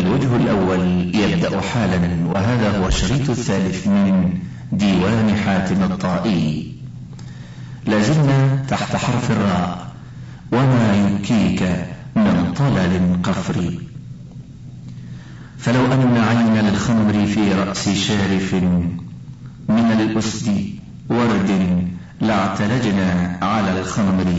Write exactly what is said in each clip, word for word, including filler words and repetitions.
الوجه الأول يبدأ حالا، وهذا هو الشريط الثالث من ديوان حاتم الطائي. لازلنا تحت حرف الراء. وما يبكيك من طلل قفري. فلو أن عين الخمر في رأس شارف من الأسد ورد لاعتلجنا على الخمر.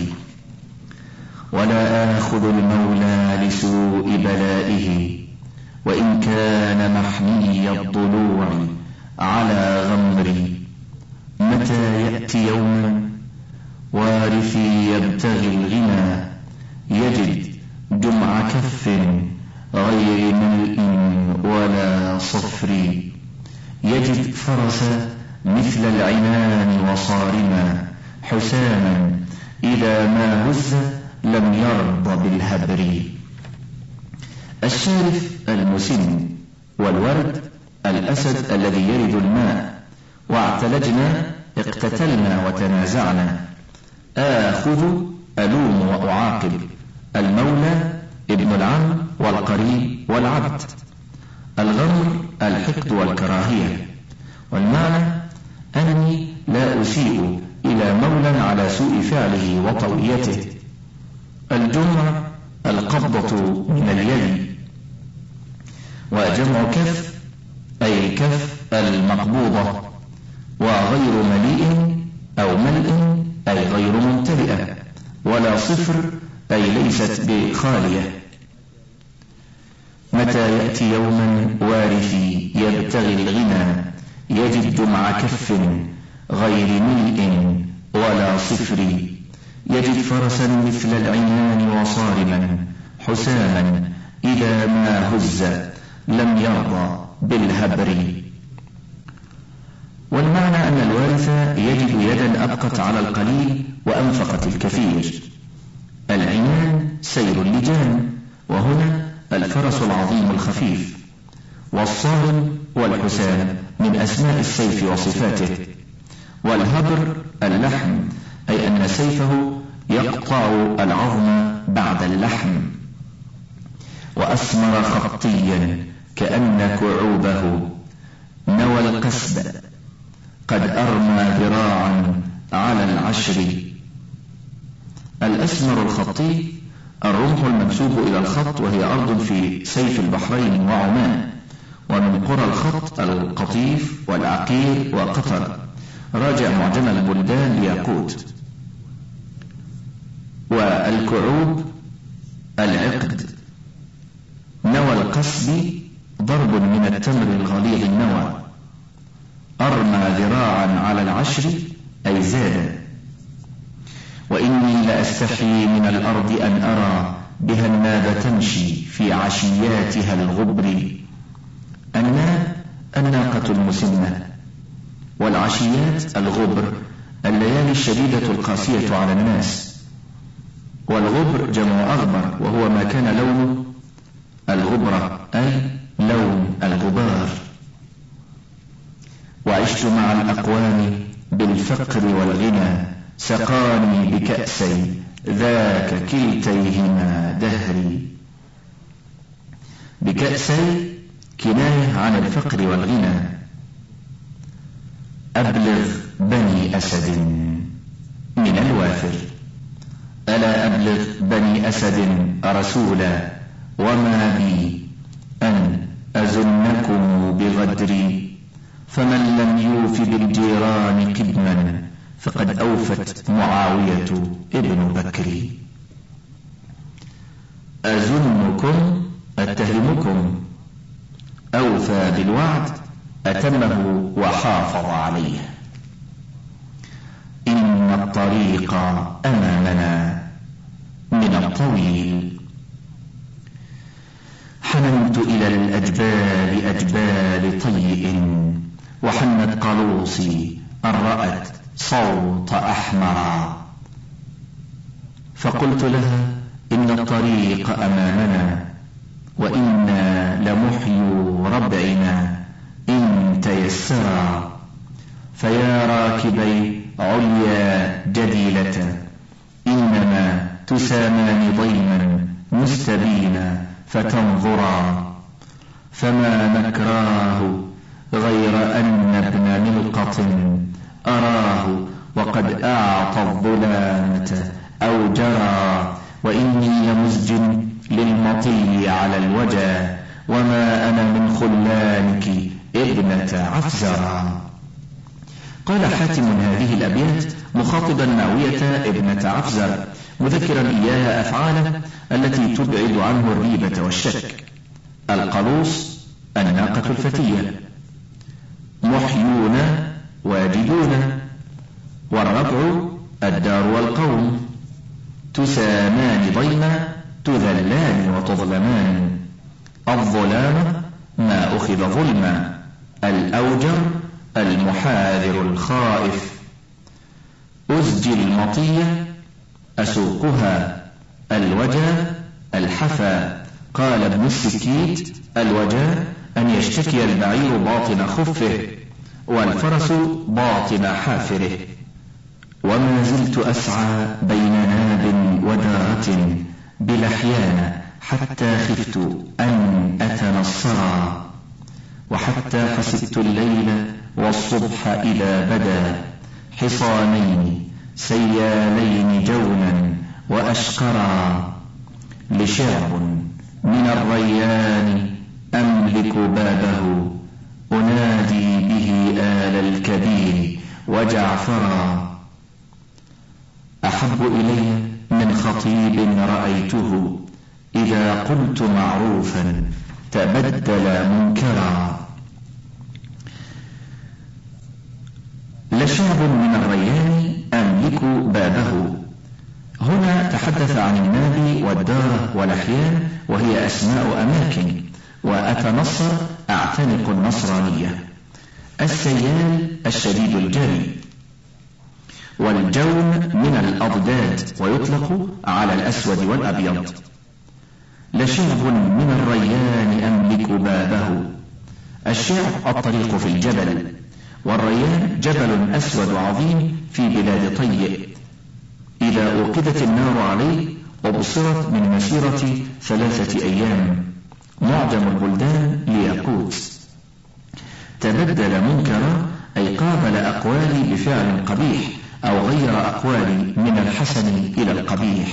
ولا آخذ المولى لسوء بلائه وإن كان محني الضلوع على غمري. متى يأتي يوما وارثي يبتغي الغنى يجد جمع كف غير ملء ولا صفر. يجد فرس مثل العنان وصارما حساما إذا ما هز لم يرض بالهبر. الشارف المسن، والورد الأسد الذي يرد الماء. واعتلجنا اقتتلنا وتنازعنا. آخذ ألوم وأعاقب. المولى ابن العم والقريب والعبد. الغمر الحقد والكراهية. والمعنى أنني لا أسيء إلى مولى على سوء فعله وطويته. الجمع القبضة من اليد. وجمع كف أي كف المقبوضة. وغير مليء أو ملء أي غير ممتلئة. ولا صفر أي ليست بخالية. متى يأتي يوما وارثي يبتغي الغنى يجد جمع كف غير ملء ولا صفر. يجد فرسا مثل العنان وصارما حساما إذا ما هز لم يرضى بالهبر. والمعنى أن الوارث يجد يدا أبقت على القليل وأنفقت الكثير. العنان سير اللجان، وهنا الفرس العظيم الخفيف. والصارم والحسام من أسماء السيف وصفاته. والهبر اللحم، أي أن سيفه يقطع العظم بعد اللحم. وأسمر خطيا كأن كعوبه نوى القسب قد أرمى ذراعا على العشر. الأسمر الخطي الرمح المنسوب إلى الخط، وهي أرض في سيف البحرين وعمان. ومن قرى الخط القطيف والعقير وقطر. راجع معجم البلدان لياقوت. والكعوب العقد. نوى القصب ضرب من التمر الغليظ النوى. أرمى ذراعا على العشر أي زاد. وإني لأستحي من الأرض أن أرى بها الناب تمشي في عشياتها الغبر. الناب الناقة المسنة. والعشيات الغبر الليالي الشديدة القاسية على الناس. والغبر جمع أغبر، وهو ما كان لونه الغبرة أي لون الغبار. وعشت مع الأقوام بالفقر والغنى سقاني بكأسي ذاك كلتيهما دهري. بكأسي كناية عن الفقر والغنى. أبلغ بني أسد من الوافر. ألا أبلغ بني أسد رسولا وما بي أن أزنكم بغدري. فمن لم يوف بالجيران قدما فقد أوفت معاوية ابن بكر. أزنكم أتهمكم. أوفى بالوعد أتمه وحافظ عليه. إن الطريق أمامنا من الطويل. حننت إلى الأجبال أجبال طيء وحنت قلوصي أن رأت صوت أحمر. فقلت لها إن الطريق أمامنا وإنا لمحيو ربعنا إن تيسرا. فيا راكبي عليا جديلة إنما تسامان ضيما مستبينا فتنظرا. فما نكراه غير أن ابن ملقط أراه وقد أعطى الظلامة أو جرى، وإني لمزج للمطي على الوجا، وما أنا من خلانك ابنة عفزرا. قال حاتم هذه الأبيات مخاطبا معوية ابنة عفزر، مذكرا إياها أفعاله التي تبعد عنه الريبة والشك: القلوص الناقة الفتية، محيون واجدون، والربع الدار والقوم، تسامان ضيما تذلان وتظلمان، الظلام ما أخذ ظلما، الأوجر المحاذر الخائف، أزجي المطية أسوقها، الوجا الحفا. قال ابن السكيت: الوجا أن يشتكي البعير باطن خفه، والفرس باطن حافره. وما زلت أسعى بين ناب ودارة بلحيان حتى خفت أن أتنصرا، وحتى حسبت الليل والصبح إذا بدا حصانين سيالين جونا وأشقرا، لشعب من الريان أملك بابه، أنادي به آل الكبير وجعفرا، أحب إلي من خطيب رأيته إذا قلت معروفا تبدل منكرا. لشعب من الريان أملك بابه، هنا تحدث عن الناب والدار والأحيان، وهي أسماء أماكن. وأتنصر أعتنق النصرانية. السيال الشديد الجري، والجون من الأضداد ويطلق على الأسود والأبيض. لشعب من الريان أملك بابه، الشعب الطريق في الجبل، والريان جبل أسود عظيم في بلاد طيء، إذا أوقدت النار عليه أبصرت من مسيرة ثلاثة أيام. معجم البلدان لياقوت. تبدل منكرا أي قابل أقوالي بفعل قبيح، أو غير أقوالي من الحسن إلى القبيح.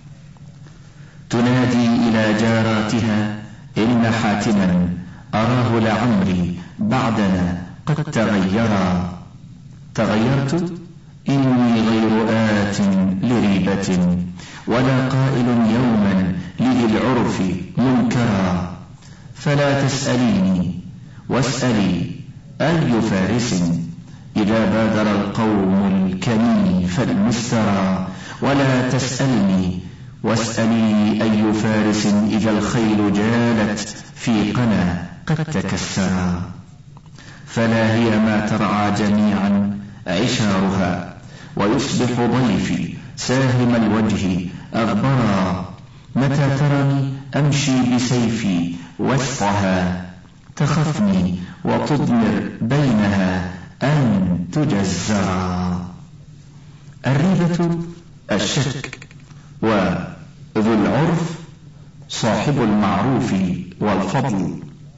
تنادي إلى جاراتها إن حاتما أراه لعمري بعدنا قد تغيرا. تغيرت إني غير آت لريبة، ولا قائل يوما لذي العرف منكرا. فلا تسأليني واسألي أي فارس إذا بادر القوم الكني فالمسترى، ولا تسألني واسألي أي فارس إذا الخيل جالت في قنا قد تكسرا. فلا هي ما ترعى جميعا عشارها، ويصبح ضيفي ساهم الوجه أغبرا. متى ترني أمشي بسيفي وسطها، تخفني وتضمر بينها أن تجزرا. الريبة الشك، وذو العرف صاحب المعروف والفضل.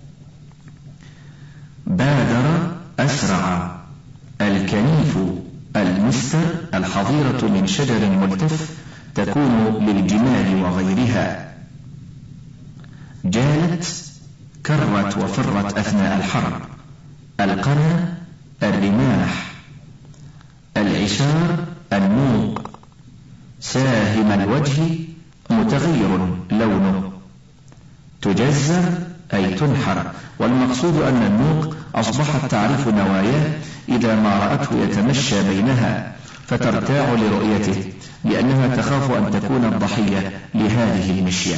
بادر أسرع، الكنيف المستر الحظيرة من شجر ملتف تكون للجمال وغيرها. جالت كرت وفرت أثناء الحرب. القنا الرماح. العشار النوق. ساهم الوجه متغير لونه. تجزر أي تنحر، والمقصود أن النوق أصبحت تعرف نواياه إذا ما رأته يتمشى بينها، فترتاع لرؤيته لأنها تخاف أن تكون الضحية لهذه المشية.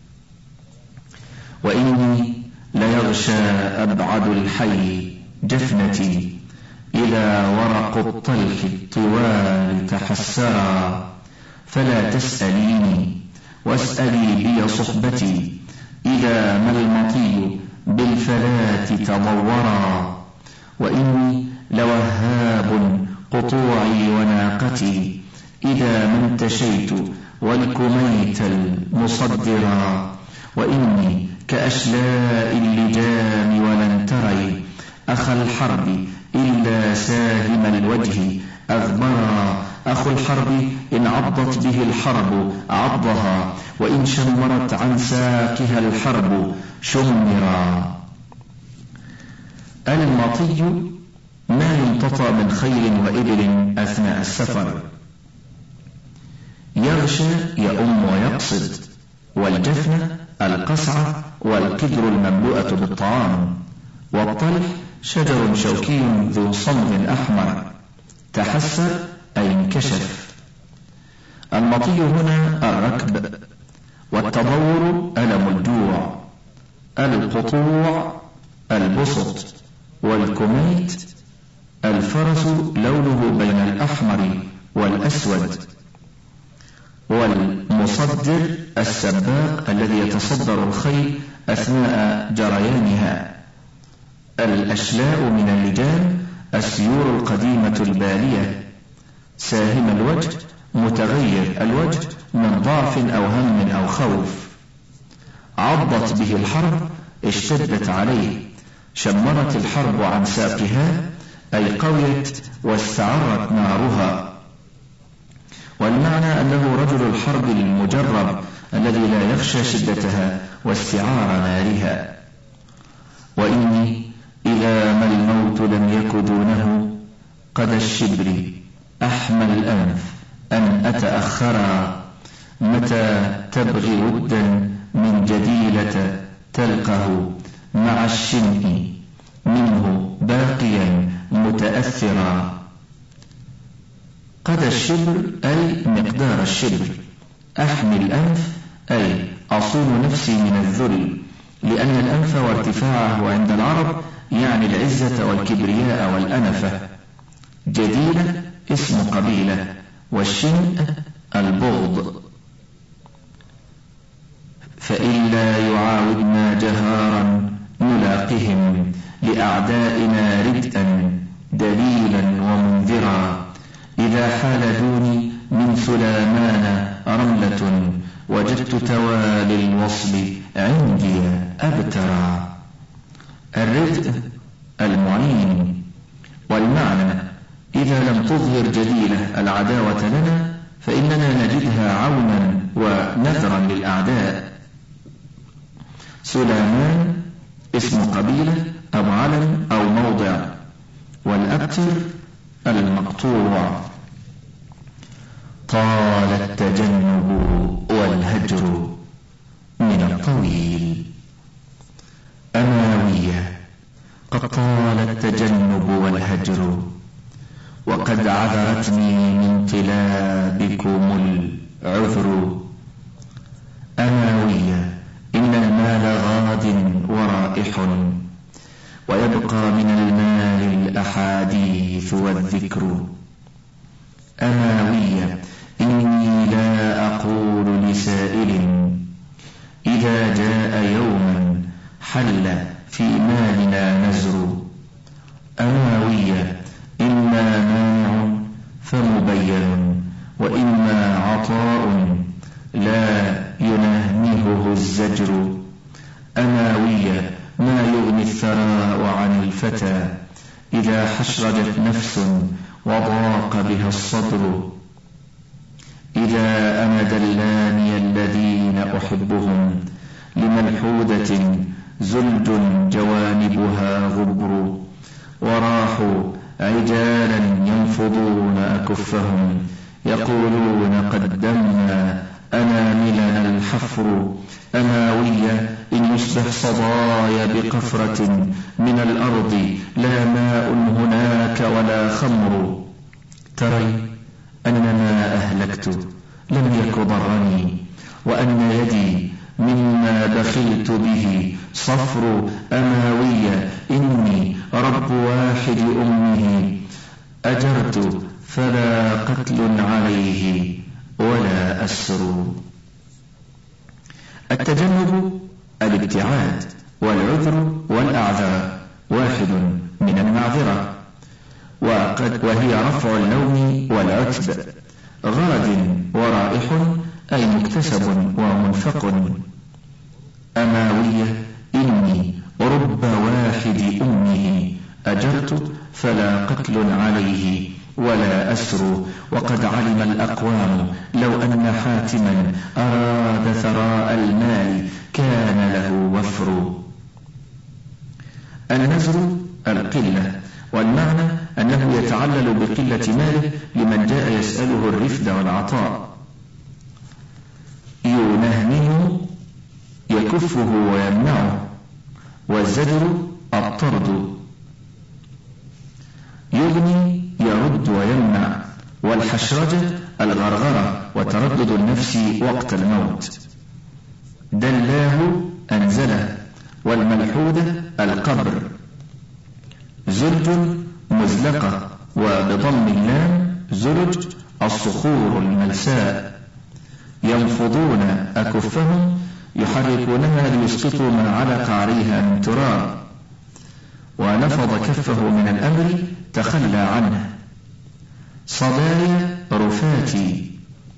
وإني ليغشى أبعد الحي جفنتي، إذا ورق الطلح الطوال تحسرا. فلا تسأليني واسألي بي صحبتي، إذا ما المطي بالفلات تضورا. وإني لوهاب قطوعي وناقتي، إذا ما انتشيت والكميت المصدرا. وإني كأشلاء اللجام ولن تري أخ الحرب إلا ساهم الوجه أغبرا أخو الحرب إن عضت به الحرب عضها وإن شمرت عن ساكها الحرب شمرا. المطي ما يمتطى من خيل وإبل أثناء السفر. يغشى يؤم ويقصد. والجفنة القصعة والقدر المملوءة بالطعام. والطلح شجر شوكي ذو صمغ أحمر تحسر أي انكشف. المطي هنا الركب. والتضور ألم الجوع. القطوع البسط. والكميت الفرس لونه بين الأحمر والأسود. والمصدر السباق الذي يتصدر الخيل أثناء جريانها. الأشلاء من اللجام السيور القديمة البالية. ساهم الوجه متغير الوجه من ضعف أو هم أو خوف. عضت به الحرب اشتدت عليه. شمرت الحرب عن ساقها أي قويت واستعرت نارها. والمعنى أنه رجل الحرب المجرب الذي لا يخشى شدتها واستعار نارها. وإني إذا ما الموت لم يك دونه قد الشبر أحمى الأنف أن أتأخرا متى تبغي ودا من جديلة تلقه مع الشنء منه باقيا متأثرا. قد الشبر أي مقدار الشبر. أحمي الأنف أي أصون نفسي من الذل، لأن الأنف وارتفاعه عند العرب يعني العزة والكبرياء والأنفة. جديلة اسم قبيلة. والشنء البغض. فإلا يعاودنا جهارا نلاقهم لأعدائنا ردءا دليلا ومنذرا. إذا حال دوني من سلامان رملة وجدت توالي الوصل عندي أبترا. الردء المعين. والمعنى إذا لم تظهر جديلة العداوة لنا فإننا نجدها عونا ونذرا للأعداء. سلامان اسم قبيلة أو علم أو موضع. والأبتر المقطوع. طال التجنب والهجر من الطويل. أماوية قد طال التجنب والهجر وقد عذرتني من طلابكم العذر. أماوية إن المال غاد ورائح ويبقى من المال الأحاديث والذكر. أماوية إني لا أقول لسائل إذا جاء يوما حل في مالنا نزر. أماوية إما مانع فمبين وإما عطاء لا ينهمه الزجر. أماوية ما يغني الثراء عن الفتى إذا حشرجت نفس وضاق بها الصدر. إذا أنا دلاني الذين أحبهم لملحودة زلج جوانبها غبر. وراحوا عجالا ينفضون أكفهم يقولون قدمنا أناملنا الحفر. أماوية إن يصبح صدايا بقفرة من الأرض لا ماء هناك ولا خمر. تري أن ما أهلكت لم يك ضرني وأن يدي مما بخلت به صفر. أماوية إني رب واحد أمه أجرت فلا قتل عليه ولا أسر. التجنب الابتعاد والعذر والأعذار واحد من المعذرة، وقد وهي رفع اللوم والعتب. غاد ورائح أي مكتسب ومنفق. أماوية إني رب واحد أمه أجرت فلا قتل عليه ولا أسر. وقد علم الأقوام لو أن حاتما أراد ثراء المال كان له وفر. النزر القلة، والمعنى أنه يتعلل بقلة ماله لمن جاء يسأله الرفد والعطاء. ينهنه يكفه ويمنعه، والزجر الطرد. يغني يرد ويمنع، والحشرجة الغرغرة وتردد النفس وقت الموت. دلاه أنزله، والملحودة القبر. زلج مزلقة، وبضم اللام زلج الصخور الملساء. ينفضون أكفهم يحركونها ليسقطوا ما علق عليها من تراب. ونفض كفه من الأمر تخلى عنه. صدايا رفاتي.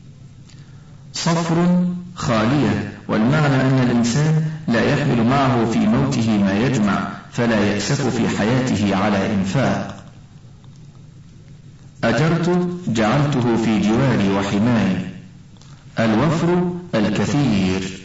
صفر خالية، والمعنى أن الإنسان لا يحمل معه في موته ما يجمع، فلا يأسف في حياته على إنفاق. أجرت جعلته في جواري وحماي. الوفر الكثير.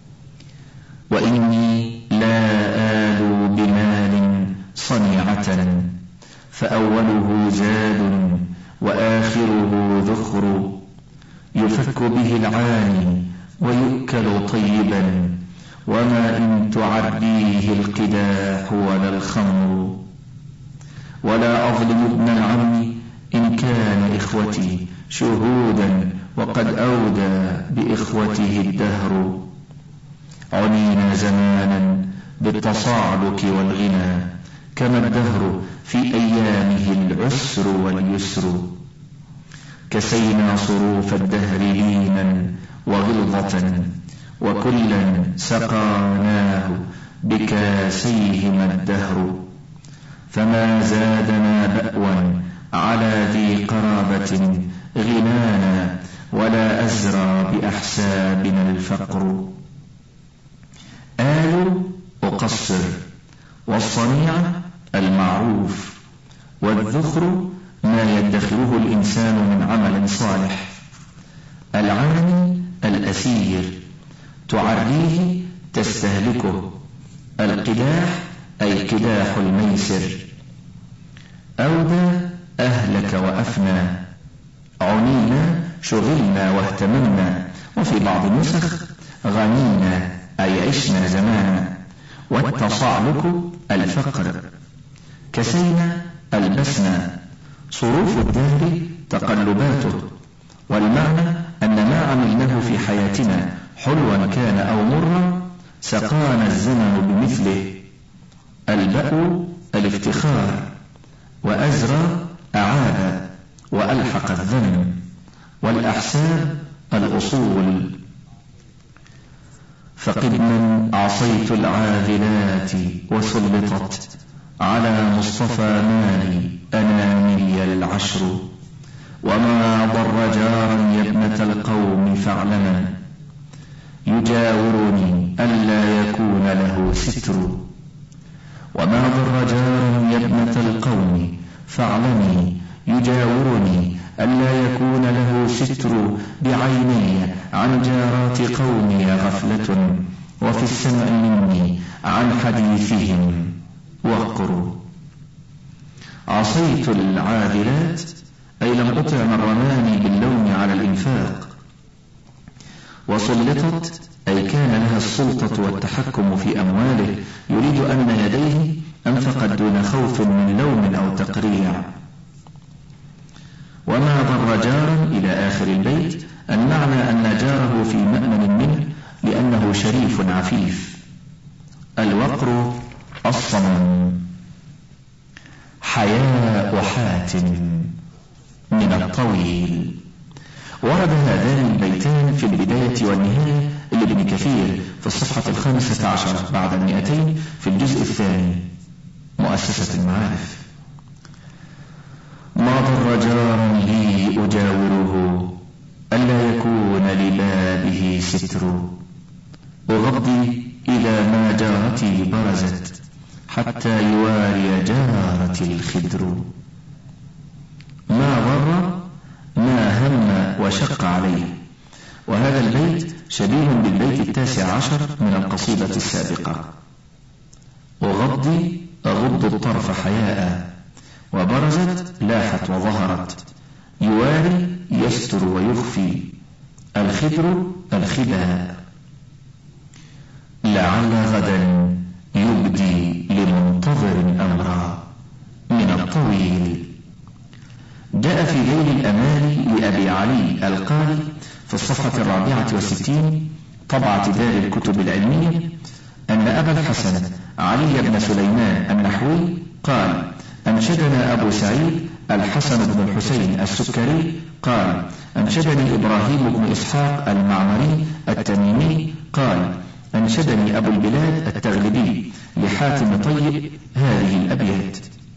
وإني لا آل بمال صنيعة، فأوله زاد وآخره ذخر. يفك به العاني ويؤكل طيبا، وما إن تعريه القداح ولا الخمر. ولا أظلم ابن العم إن كان إخوتي شهودا، وقد أودى بإخوته الدهر. عنينا زمانا بالتصعلك والغنى، كما الدهر في أيامه العسر واليسر. كسينا صروف الدهر لينا وغلظة، وكلا سقاناه بكاسيهما الدهر. فما زادنا بأوا على ذي قرابة غنانا، ولا أزرى بأحسابنا الفقر. آل أقصر، والصنيعة المعروف، والذخر ما يدخره الإنسان من عمل صالح. العاني الأسير، تعريه تستهلكه. القداح أي كداح الميسر. أودى أهلك وأفنى. عنينا شغلنا واهتممنا، وفي بعض النسخ غنينا أي عشنا زمانا. والتصعلك الفقر. كسينا البسنا. صروف الدهر تقلباته، والمعنى أن ما عملناه في حياتنا حلوا كان أو مرا سقانا الزمن بمثله. البأو الافتخار. وأزرى أعاد وألحق الذنب. والأحساب الأصول. فقد من عصيت العاذلات وسلطت على مصطفى مالي أنامي العشر. وما ضر جارا يا ابنة القوم فاعلما، يجاورني ألا يكون له ستر. وما ضر جارا يا ابنة القوم فاعلمي، يجاورني ألا يكون له ستر. بعيني عن جارات قومي غفلة، وفي السمع مني عن حديثهم وقر. عصيت العاذلات أي لم أطع من رماني باللوم على الإنفاق. وسلطت أي كان لها السلطة والتحكم في أمواله، يريد أن يديه أنفقت دون خوف من لوم أو تقريع. وما ضر جارا إلى آخر البيت، المعنى أن جاره في مأمن منه لأنه شريف عفيف. الوقر الصمم. حياء حاتم من الطويل. ورد هذان البيتان في البداية والنهاية لابن كثير في الصفحة الخامسة عشر بعد المئتين في الجزء الثاني، مؤسسة المعارف. ما ضر جارا لي أجاوره، ألا يكون لبابه ستر. أغضي إذا حتى يواري جارة الخدر. ما ضر ما هم وشق عليه. وهذا البيت شبيه بالبيت التاسع عشر من القصيدة السابقة. أغضي أغض الطرف حياء، وبرزت لاحت وظهرت، يواري يستر ويخفي، الخدر الخباء. لعل غدا يبدي لمنتظر أمرا من الطويل. جاء في ذيل الأمال لأبي علي القاري في الصفحة الرابعة والستين طبعة دار الكتب العلمية أن أبا الحسن علي بن سليمان النحوي قال: أنشدنا أبو سعيد الحسن بن الحسين السكري قال: أنشدني إبراهيم بن إسحاق المعمري التميمي قال: أنشدني أبو البلاد التغلبي لحاتم طيب هذه الأبيات: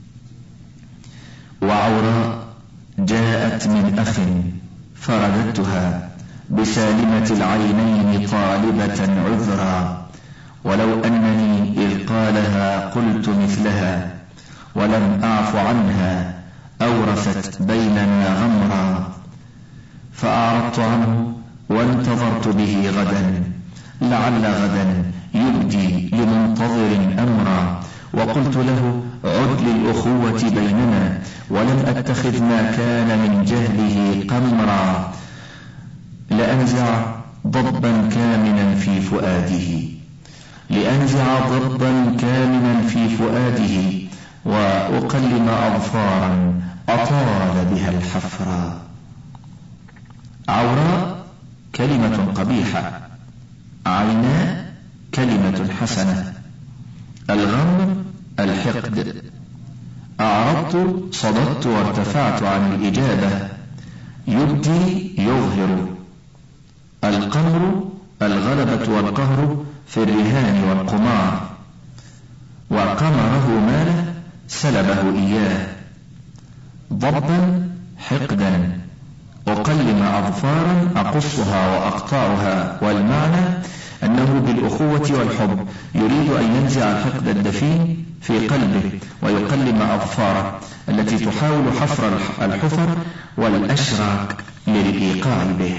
وعوراء جاءت من أخ فرددتها بسالمة العينين طالبة عذرا، ولو أنني إذ قالها قلت مثلها ولم أعف عنها أورثت بيننا غمرا، فأعرضت عنه وانتظرت به غدا، لعل غدا يبدي لمنتظر أمرا، وقلت له عد للأخوة بيننا، ولم أتخذ ما كان من جهله قمرا، لأنزع ضبا كامنا في فؤاده لأنزع ضبا كامنا في فؤاده وأقلم أظفارا أطال بها الحفرا. عوراء كلمة قبيحة، عيناء كلمة حسنة، الغمر الحقد. أعرضت صددت وارتفعت عن الإجابة، يبدي يظهر، القمر الغلبة والقهر في الرهان والقمار، وقمره ماله سلبه إياه، ضبا حقدا، أقلم أظفارا أقصها وأقطعها، والمعنى أنه بالأخوة والحب يريد أن ينزع الحقد الدفين في قلبه ويقلم أظفاره التي تحاول حفر الحفر والأشراك للإيقاع به.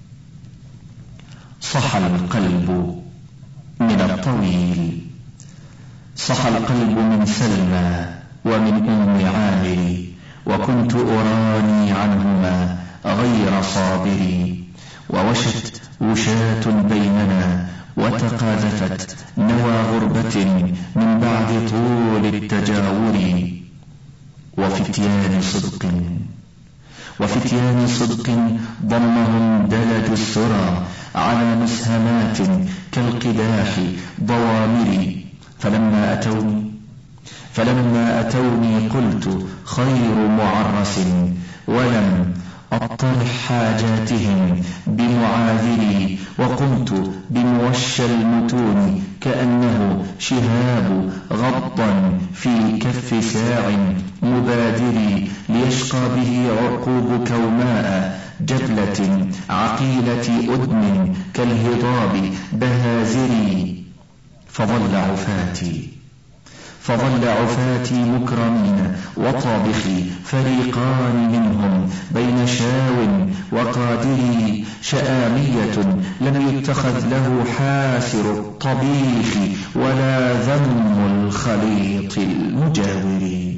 صح القلب من الطويل، صح القلب من سلمى ومن أم عامر، وكنت أراني عنهما غير صابري، ووشت وشاة بيننا وتقاذفت نوى غربة من بعد طول التجاور، وفتيان صدق وفتيان صدق ضمهم دلج السرى على مسهمات كالقداح ضوامر، فلما أتوني فلما أتوني قلت خير معرس، ولم أطرح حاجاتهم بمعاذري، وقمت بموشى المتون كأنه شهاب غضا في كف ساع مبادري، ليشقى به عقوب كوماء جبلة عقيلة أدم كالهضاب بهازري، فظل عفاتي فظل عفاتي مكرمين وطابخي فريقان منهم بين شاو وقادري، شآمية لم يتخذ له حاسر الطبيخ ولا ذم الخليط المجاور.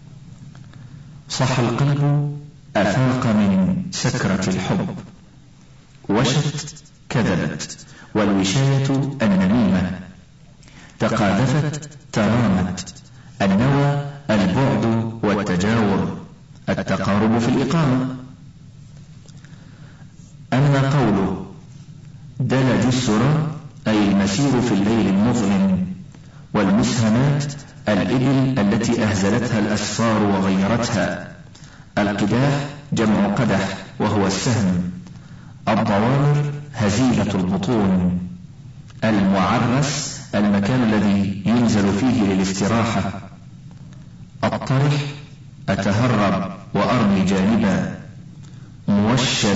صح القلب أفاق من سكرة الحب، وشت كذبت، والوشاية النميمة، تقاذفت ترامت، النوى البعد والتجاور، التقارب في الإقامة. أما قوله دلج السرى أي المسير في الليل المظلم، والمسهمات الإبل التي أهزلتها الأسفار وغيرتها، القداح جمع قدح وهو السهم، الضوامر هزيلة البطون، المعرس المكان الذي ينزل فيه للاستراحة، الطرح أتهرب وأرمي جانبا، موشى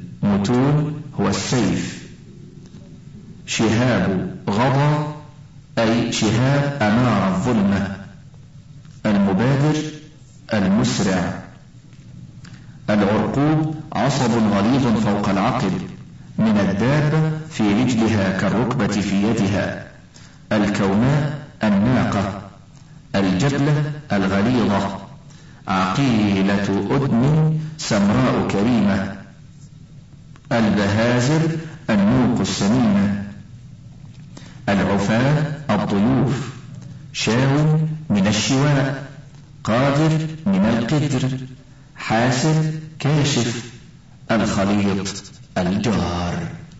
المتون هو السيف، شهاب غضا أي شهاب أنار الظلمة. المبادر المسرع. العرقوب عصب غليظ فوق العقب من الدابة في رجلها كالركبة في يدها. الكوماء الناقة. الجبلة الغليظة. عقيلة أدم سمراء كريمة. البهازر النوق السمينة. العفاة الضيوف. شاو من الشواء. قادر من القدر. حاسر كاشف. الخليط الجار.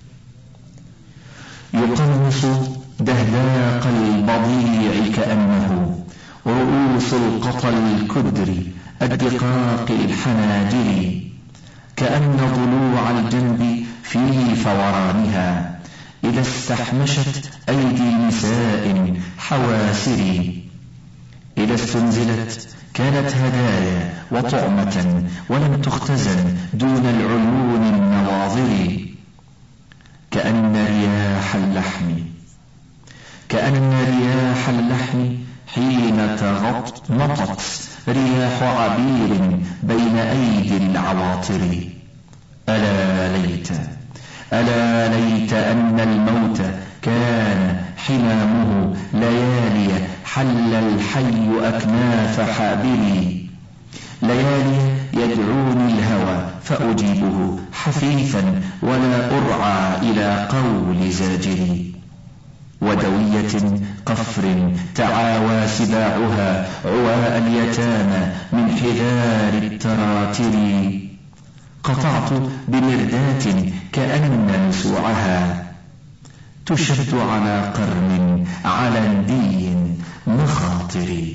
يقمص دهداق البضيع كأنه رؤوس القطى الكدر الدقاق الحناجر، كأن ضلوع الجنب في فورانها إذا استحمشت أيدي نساء حواسر. إذا استنزلت كانت هدايا وطعمة ولم تختزن دون العيون النواظر. كأن رياح اللحم كأن رياح اللحم حين تغطمطت رياح عبير بين أيدي العواطر. ألا ليت ألا ليت أن الموت كان حمامه ليالي حل الحي أكناف حابري. ليالي يدعوني الهوى فأجيبه حثيثا ولا أرعى إلى قول زاجري. ودوية قفر تعاوى سباعها عواء اليتامى من حذار التراتر. قطعت بمردات كأن نسوعها تشد على قرن علندي مخاطر.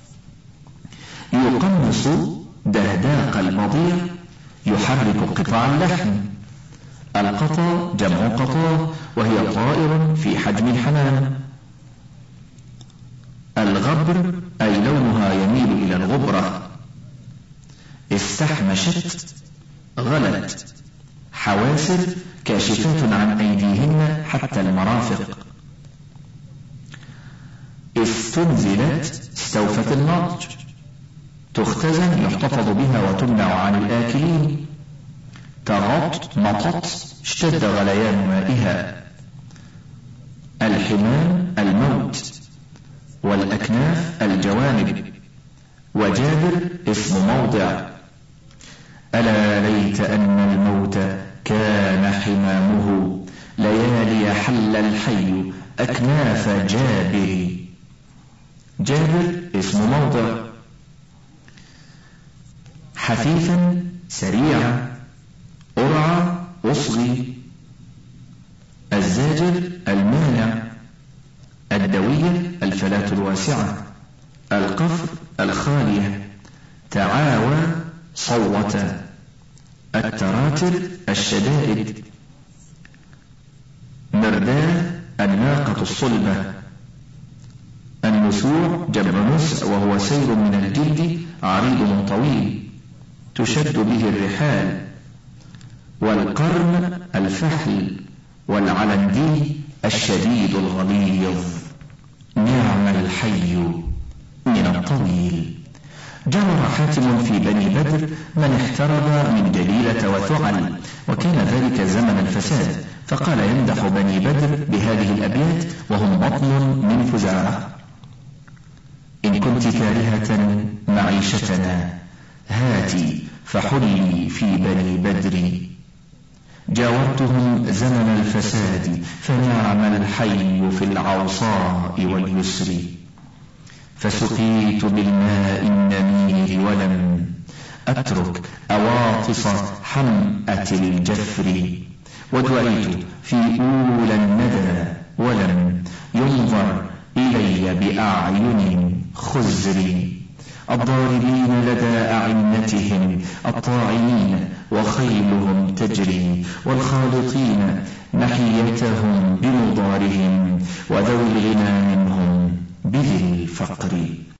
يقمص دهداق البضيع يحرك قطع اللحم. القطا جمع قطاه وهي طائر في حجم الحمام. الغبر أي لونها يميل إلى الغبرة. استحمشت غلت. حواسر كاشفات عن أيديهن حتى المرافق. استنزلت استوفت النضج. تختزن يحتفظ بها وتمنع عن الآكلين. تغط مطط اشتد غليان مائها. الحمام الموت. والأكناف الجوانب. وجابر اسم موضع. ألا ليت أن الموت كان حمامه ليالي حل الحي أكناف جابر. جابر اسم موضع. حثيثا سريعا. أرعى أصغي. الزاجر المانع. الدوية الفلاة الواسعة. القفر الخالية. تعاوى صوت. التراتر الشدائد. مرداه الناقة الصلبة. النسوع جمع نسع وهو سير من الجلد عريض طويل تشد به الرحال. والقرن الفحل. والعلندي الشديد الغليظ. نعم الحي من الطويل. جمر حاتم في بني بدر من احترب من جليلة وثعل، وكان ذلك زمن الفساد، فقال يمدح بني بدر بهذه الأبيات وهم بطن من فزارة: إن كنت كارهة معيشتنا هاتي فحلي في بني بدر. جاورتهم زمن الفساد فنعم الحي في العوصاء واليسر. فسقيت بالماء النمير ولم أترك أواطس حمأة الجفر. ودعيت في أولى الندى ولم ينظر إلي بأعين خزر. الضاربين لدى أعنتهم الطاعنين وخيلهم تجري، والخالطين نحيتهم بمضارهم وذوي الغنى منهم بذي الفقر.